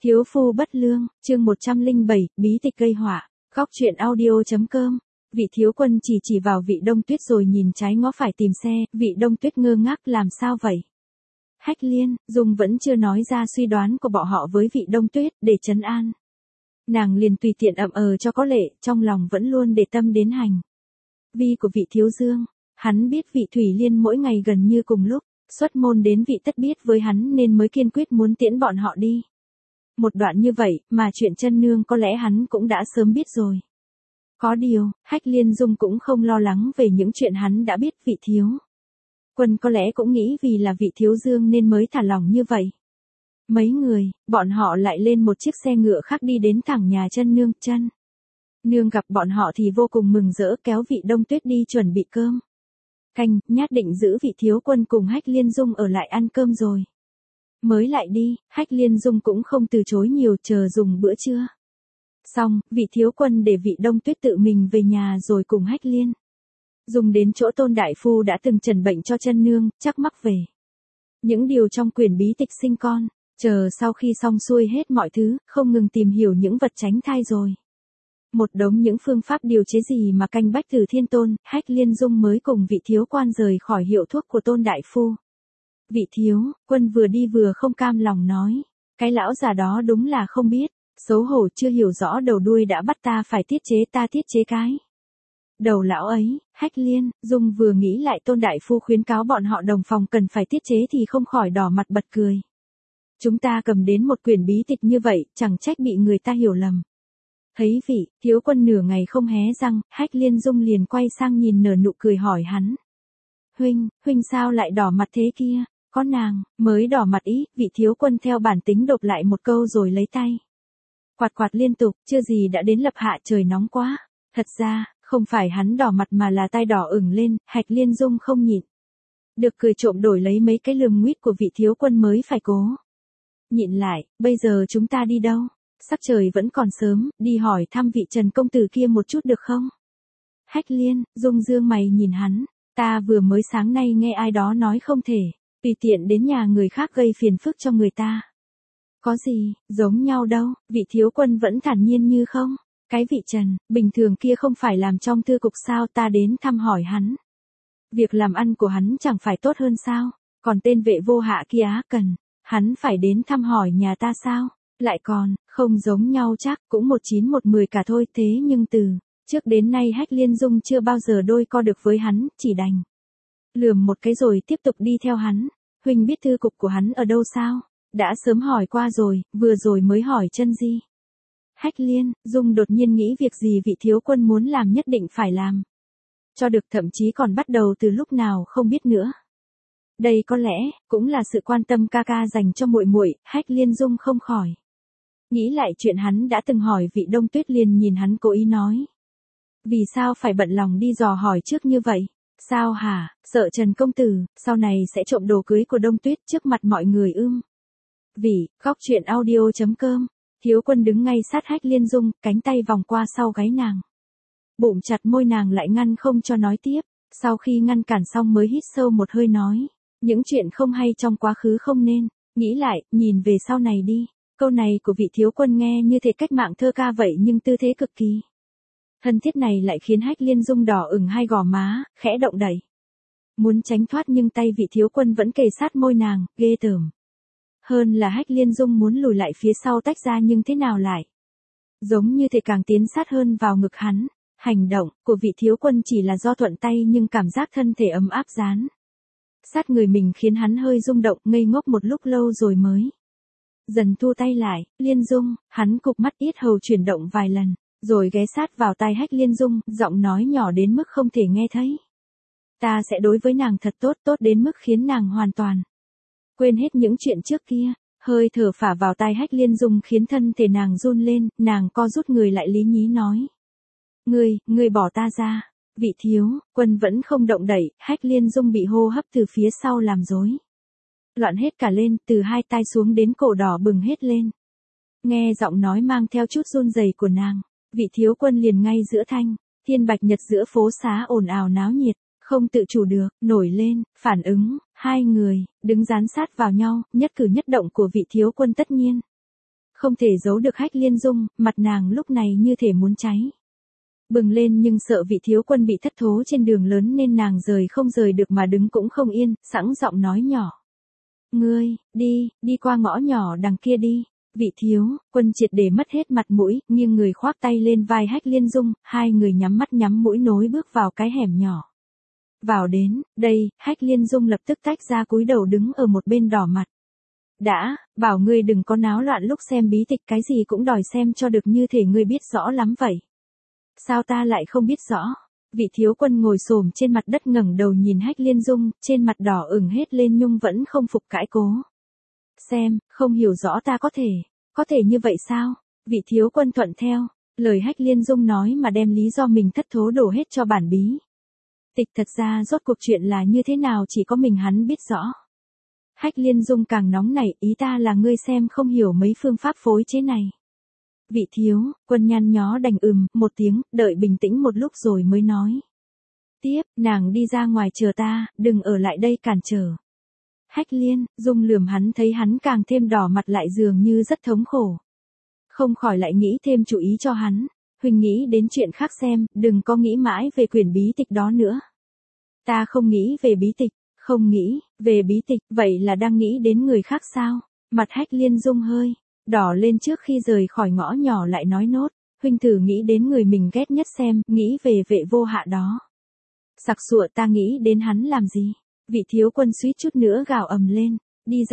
Thiếu phu bất lương, chương 107, bí tịch gây họa, góc truyện audio.com. Vị thiếu quân chỉ vào Vị Đông Tuyết rồi nhìn trái ngó phải tìm xe, Vị Đông Tuyết ngơ ngác làm sao vậy? Hách Liên, Dung vẫn chưa nói ra suy đoán của bọn họ với Vị Đông Tuyết để trấn an. Nàng liền tùy tiện cho có lệ, trong lòng vẫn luôn để tâm đến hành vi của Vị Thiếu Dương. Hắn biết Vị Thủy Liên mỗi ngày gần như cùng lúc xuất môn đến Vị Tất biết với hắn nên mới kiên quyết muốn tiễn bọn họ đi. Một đoạn như vậy, mà chuyện chân nương có lẽ hắn cũng đã sớm biết rồi. Có điều, Hách Liên Dung cũng không lo lắng về những chuyện hắn đã biết. Vị Thiếu Quân có lẽ cũng nghĩ vì là Vị Thiếu Dương nên mới thả lỏng như vậy. Mấy người, bọn họ lại lên một chiếc xe ngựa khác đi đến thẳng nhà chân nương. Chân nương gặp bọn họ thì vô cùng mừng rỡ, kéo Vị Đông Tuyết đi chuẩn bị cơm canh, nhát định giữ Vị Thiếu Quân cùng Hách Liên Dung ở lại ăn cơm rồi mới lại đi. Hách Liên Dung cũng không từ chối nhiều, chờ dùng bữa trưa xong, Vị Thiếu Quân để Vị Đông Tuyết tự mình về nhà rồi cùng Hách Liên Dung đến chỗ Tôn đại phu đã từng trần bệnh cho chân nương, chắc mắc về những điều trong quyển bí tịch sinh con. Chờ sau khi xong xuôi hết mọi thứ, không ngừng tìm hiểu những vật tránh thai rồi một đống những phương pháp điều chế gì mà canh bách từ thiên tôn, Hách Liên Dung mới cùng Vị Thiếu Quan rời khỏi hiệu thuốc của Tôn đại phu. Vị Thiếu Quân vừa đi vừa không cam lòng nói, cái lão già đó đúng là không biết xấu hổ, chưa hiểu rõ đầu đuôi đã bắt ta phải tiết chế cái đầu lão ấy. Hách Liên Dung vừa nghĩ lại Tôn đại phu khuyến cáo bọn họ đồng phòng cần phải tiết chế thì không khỏi đỏ mặt bật cười. Chúng ta cầm đến một quyển bí tịch như vậy, chẳng trách bị người ta hiểu lầm. Thấy Vị Thiếu Quân nửa ngày không hé răng, Hách Liên Dung liền quay sang nhìn nở nụ cười hỏi hắn. Huynh sao lại đỏ mặt thế kia? Có nàng mới đỏ mặt ý. Vị Thiếu Quân theo bản tính đột lại một câu rồi lấy tay quạt liên tục, chưa gì đã đến lập hạ, trời nóng quá. Thật ra, không phải hắn đỏ mặt mà là tai đỏ ửng lên. Hách Liên Dung không nhịn được cười trộm, đổi lấy mấy cái lườm nguýt của Vị Thiếu Quân mới phải cố nhịn lại. Bây giờ chúng ta đi đâu? Sắc trời vẫn còn sớm, đi hỏi thăm vị Trần công tử kia một chút được không? Hách Liên Dung dương mày nhìn hắn, ta vừa mới sáng nay nghe ai đó nói không thể tùy tiện đến nhà người khác gây phiền phức cho người ta. Có gì giống nhau đâu. Vị Thiếu Quân vẫn thản nhiên như không. Cái vị Trần bình thường kia không phải làm trong thư cục sao? Ta đến thăm hỏi hắn, việc làm ăn của hắn chẳng phải tốt hơn sao? Còn tên vệ vô hạ kia cần hắn phải đến thăm hỏi nhà ta sao? Lại còn không giống nhau chắc, cũng 110 cả thôi. Thế nhưng từ trước đến nay Hách Liên Dung chưa bao giờ đôi co được với hắn, chỉ đành lườm một cái rồi tiếp tục đi theo hắn. Huynh biết thư cục của hắn ở đâu sao? Đã sớm hỏi qua rồi, vừa rồi mới hỏi Chân Di. Hách Liên Dung đột nhiên nghĩ việc gì Vị Thiếu Quân muốn làm nhất định phải làm cho được, thậm chí còn bắt đầu từ lúc nào không biết nữa. Đây có lẽ cũng là sự quan tâm ca ca dành cho muội muội. Hách Liên Dung không khỏi nghĩ lại chuyện hắn đã từng hỏi Vị Đông Tuyết, liền nhìn hắn cố ý nói. Vì sao phải bận lòng đi dò hỏi trước như vậy? Sao hả? Sợ Trần công tử sau này sẽ trộm đồ cưới của Đông Tuyết trước mặt mọi người ưm? Vì góc truyện audio.com. Thiếu Quân đứng ngay sát Hách Liên Dung, cánh tay vòng qua sau gáy nàng, bụng chặt môi nàng lại ngăn không cho nói tiếp. Sau khi ngăn cản xong mới hít sâu một hơi nói, những chuyện không hay trong quá khứ không nên nghĩ lại, nhìn về sau này đi. Câu này của Vị Thiếu Quân nghe như thể cách mạng thơ ca vậy, nhưng tư thế cực kỳ thân thiết này lại khiến Hách Liên Dung đỏ ửng hai gò má, khẽ động đẩy muốn tránh thoát, nhưng tay Vị Thiếu Quân vẫn kề sát môi nàng, ghê tởm hơn là Hách Liên Dung muốn lùi lại phía sau tách ra, nhưng thế nào lại giống như thể càng tiến sát hơn vào ngực hắn. Hành động của Vị Thiếu Quân chỉ là do thuận tay, nhưng cảm giác thân thể ấm áp dán sát người mình khiến hắn hơi rung động, ngây ngốc một lúc lâu rồi mới dần thu tay lại. Liên Dung, hắn cụp mắt, yết hầu chuyển động vài lần rồi ghé sát vào tai Hách Liên Dung, giọng nói nhỏ đến mức không thể nghe thấy. Ta sẽ đối với nàng thật tốt, tốt đến mức khiến nàng hoàn toàn quên hết những chuyện trước kia. Hơi thở phả vào tai Hách Liên Dung khiến thân thể nàng run lên, nàng co rút người lại lý nhí nói. Ngươi bỏ ta ra. Vị Thiếu Quân vẫn không động đậy. Hách Liên Dung bị hô hấp từ phía sau làm rối loạn hết cả lên, từ hai tai xuống đến cổ đỏ bừng hết lên. Nghe giọng nói mang theo chút run rẩy của nàng, Vị Thiếu Quân liền ngay giữa thanh thiên bạch nhật giữa phố xá ồn ào náo nhiệt, không tự chủ được nổi lên phản ứng. Hai người đứng dán sát vào nhau, nhất cử nhất động của Vị Thiếu Quân tất nhiên Không thể giấu được Hách Liên Dung, mặt nàng lúc này như thể muốn cháy. Bừng lên nhưng sợ vị thiếu quân bị thất thố trên đường lớn nên nàng rời không rời được mà đứng cũng không yên, sẵn giọng nói nhỏ. Ngươi, đi qua ngõ nhỏ đằng kia đi. Vị thiếu quân triệt để mất hết mặt mũi, nghiêng người khoác tay lên vai Hách Liên Dung, hai người nhắm mắt nhắm mũi nối bước vào cái hẻm nhỏ. Vào đến, đây, Hách Liên Dung lập tức tách ra cúi đầu đứng ở một bên đỏ mặt. Đã, bảo ngươi đừng có náo loạn lúc xem bí tịch, cái gì cũng đòi xem cho được như thể ngươi biết rõ lắm vậy. Sao ta lại không biết rõ? Vị thiếu quân ngồi xổm trên mặt đất ngẩng đầu nhìn Hách Liên Dung, trên mặt đỏ ửng hết lên nhưng vẫn không phục cãi cố. Xem, không hiểu rõ ta có thể như vậy sao? Vị thiếu quân thuận theo, lời Hách Liên Dung nói mà đem lý do mình thất thố đổ hết cho bản bí tịch, thật ra rốt cuộc chuyện là như thế nào chỉ có mình hắn biết rõ. Hách Liên Dung càng nóng nảy, ý ta là ngươi xem không hiểu mấy phương pháp phối chế này. Vị thiếu quân nhăn nhó đành một tiếng, đợi bình tĩnh một lúc rồi mới nói. Tiếp, nàng đi ra ngoài chờ ta, đừng ở lại đây cản trở. Hách Liên Dung lườm hắn, thấy hắn càng thêm đỏ mặt lại dường như rất thống khổ. Không khỏi lại nghĩ thêm chủ ý cho hắn. Huynh nghĩ đến chuyện khác xem, đừng có nghĩ mãi về quyển bí tịch đó nữa. Ta không nghĩ về bí tịch, không nghĩ về bí tịch, vậy là đang nghĩ đến người khác sao? Mặt Hách Liên Dung hơi đỏ lên, trước khi rời khỏi ngõ nhỏ lại nói nốt. Huynh thử nghĩ đến người mình ghét nhất xem, nghĩ về Vệ Vô Hạ đó. Sặc sụa, ta nghĩ đến hắn làm gì? Vị thiếu quân suýt chút nữa gào ầm lên. Đi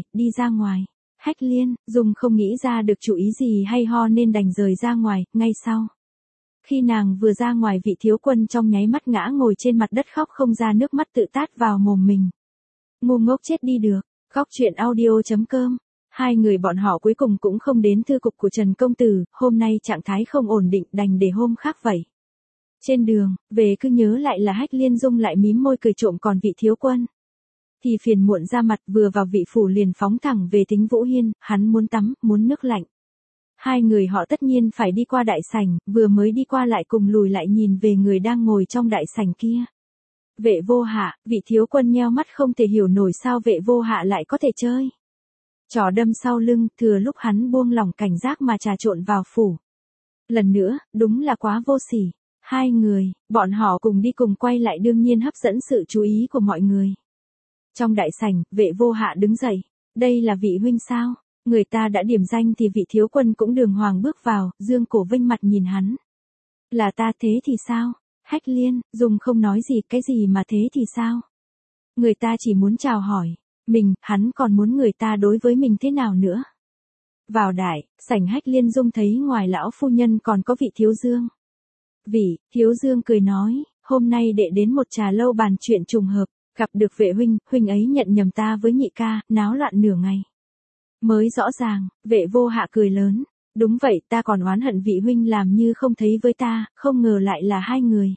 ra ngoài. Hách Liên Dung không nghĩ ra được chủ ý gì hay ho nên đành rời ra ngoài. Ngay sau khi nàng vừa ra ngoài, vị thiếu quân trong nháy mắt ngã ngồi trên mặt đất khóc không ra nước mắt, tự tát vào mồm mình. Ngu ngốc chết đi được. Góc truyện audio.com. Hai người bọn họ cuối cùng cũng không đến thư cục của Trần Công Tử, hôm nay trạng thái không ổn định đành để hôm khác vậy. Trên đường về cứ nhớ lại là Hách Liên Dung lại mím môi cười trộm, còn vị thiếu quân thì phiền muộn ra mặt, vừa vào vị phủ liền phóng thẳng về Thính Vũ Hiên, hắn muốn tắm, muốn nước lạnh. Hai người họ tất nhiên phải đi qua đại sảnh, vừa mới đi qua lại cùng lùi lại nhìn về người đang ngồi trong đại sảnh kia. Vệ Vô Hạ, vị thiếu quân nheo mắt không thể hiểu nổi sao Vệ Vô Hạ lại có thể chơi trò đâm sau lưng, thừa lúc hắn buông lỏng cảnh giác mà trà trộn vào phủ. Lần nữa, đúng là quá vô sỉ. Hai người, bọn họ cùng đi cùng quay lại đương nhiên hấp dẫn sự chú ý của mọi người. Trong đại sảnh, Vệ Vô Hạ đứng dậy. Đây là vị huynh sao? Người ta đã điểm danh thì vị thiếu quân cũng đường hoàng bước vào, dương cổ vênh mặt nhìn hắn. Là ta, thế thì sao? Hách Liên Dung không nói gì, cái gì mà thế thì sao? Người ta chỉ muốn chào hỏi mình, hắn còn muốn người ta đối với mình thế nào nữa? Vào đại sảnh, Hách Liên Dung thấy ngoài lão phu nhân còn có vị thiếu dương. Vị thiếu dương cười nói, hôm nay đệ đến một trà lâu bàn chuyện trùng hợp, gặp được Vệ huynh ấy nhận nhầm ta với nhị ca, náo loạn nửa ngày mới rõ ràng. Vệ Vô Hạ cười lớn. Đúng vậy, ta còn oán hận vị huynh làm như không thấy với ta, không ngờ lại là hai người.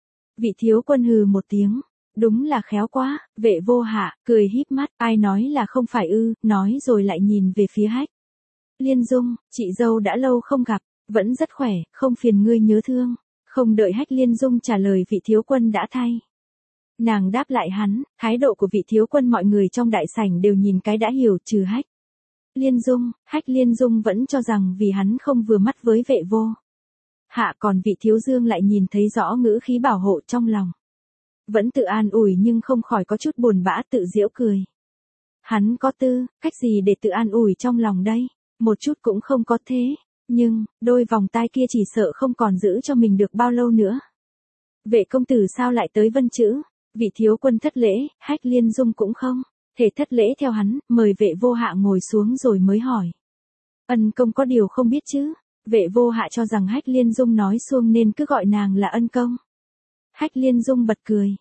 Vị thiếu quân hừ một tiếng. Đúng là khéo quá. Vệ Vô Hạ cười híp mắt, ai nói là không phải ư? Nói rồi lại nhìn về phía Hách Liên Dung, chị dâu đã lâu không gặp, vẫn rất khỏe, không phiền ngươi nhớ thương. Không đợi Hách Liên Dung trả lời, vị thiếu quân đã thay nàng đáp lại hắn. Thái độ của vị thiếu quân mọi người trong đại sảnh đều nhìn cái đã hiểu, trừ Hách Liên Dung. Hách Liên Dung vẫn cho rằng vì hắn không vừa mắt với Vệ Vô Hạ, còn vị thiếu dương lại nhìn thấy rõ ngữ khí bảo hộ trong lòng. Vẫn tự an ủi nhưng không khỏi có chút buồn bã, tự giễu cười. Hắn có cách gì để tự an ủi trong lòng đây? Một chút cũng không có thế. Nhưng, đôi vòng tai kia chỉ sợ không còn giữ cho mình được bao lâu nữa. Vệ công tử sao lại tới Vân Chữ? Vị thiếu quân thất lễ, Hách Liên Dung cũng không thể thất lễ theo hắn, mời Vệ Vô Hạ ngồi xuống rồi mới hỏi. Ân công có điều không biết chứ? Vệ Vô Hạ cho rằng Hách Liên Dung nói xuông nên cứ gọi nàng là ân công. Hách Liên Dung bật cười.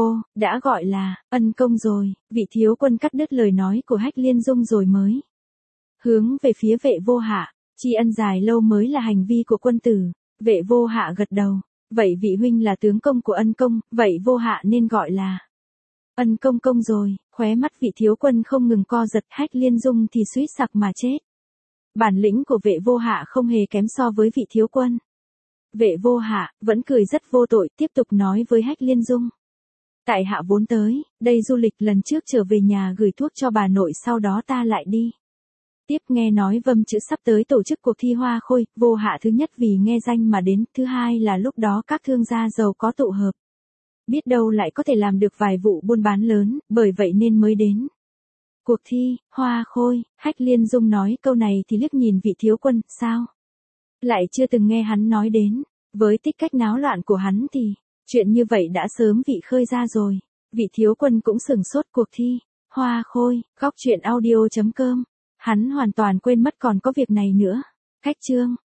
Đã gọi là ân công rồi. Vị thiếu quân cắt đứt lời nói của Hách Liên Dung rồi mới hướng về phía Vệ Vô Hạ. Tri ân dài lâu mới là hành vi của quân tử. Vệ Vô Hạ gật đầu. Vậy vị huynh là tướng công của ân công, vậy Vô Hạ nên gọi là ân công công rồi. Khóe mắt vị thiếu quân không ngừng co giật, Hách Liên Dung thì suýt sặc mà chết. Bản lĩnh của Vệ Vô Hạ không hề kém so với vị thiếu quân. Vệ Vô Hạ vẫn cười rất vô tội, tiếp tục nói với Hách Liên Dung. Tại hạ vốn tới đây du lịch, lần trước trở về nhà gửi thuốc cho bà nội, sau đó ta lại đi Tiếp nghe nói Vâm Chữ sắp tới tổ chức cuộc thi hoa khôi, vô hạ thứ nhất vì nghe danh mà đến, thứ hai là lúc đó các thương gia giàu có tụ hợp. Biết đâu lại có thể làm được vài vụ buôn bán lớn, bởi vậy nên mới đến. Cuộc thi, hoa khôi, Hách Liên Dung nói câu này thì liếc nhìn Vị Thiếu Quân, sao? Lại chưa từng nghe hắn nói đến, với tích cách náo loạn của hắn thì, chuyện như vậy đã sớm bị khơi ra rồi. Vị Thiếu Quân cũng sửng sốt cuộc thi, hoa khôi, góc truyện audio.com. Hắn hoàn toàn quên mất còn có việc này nữa. Khách chương.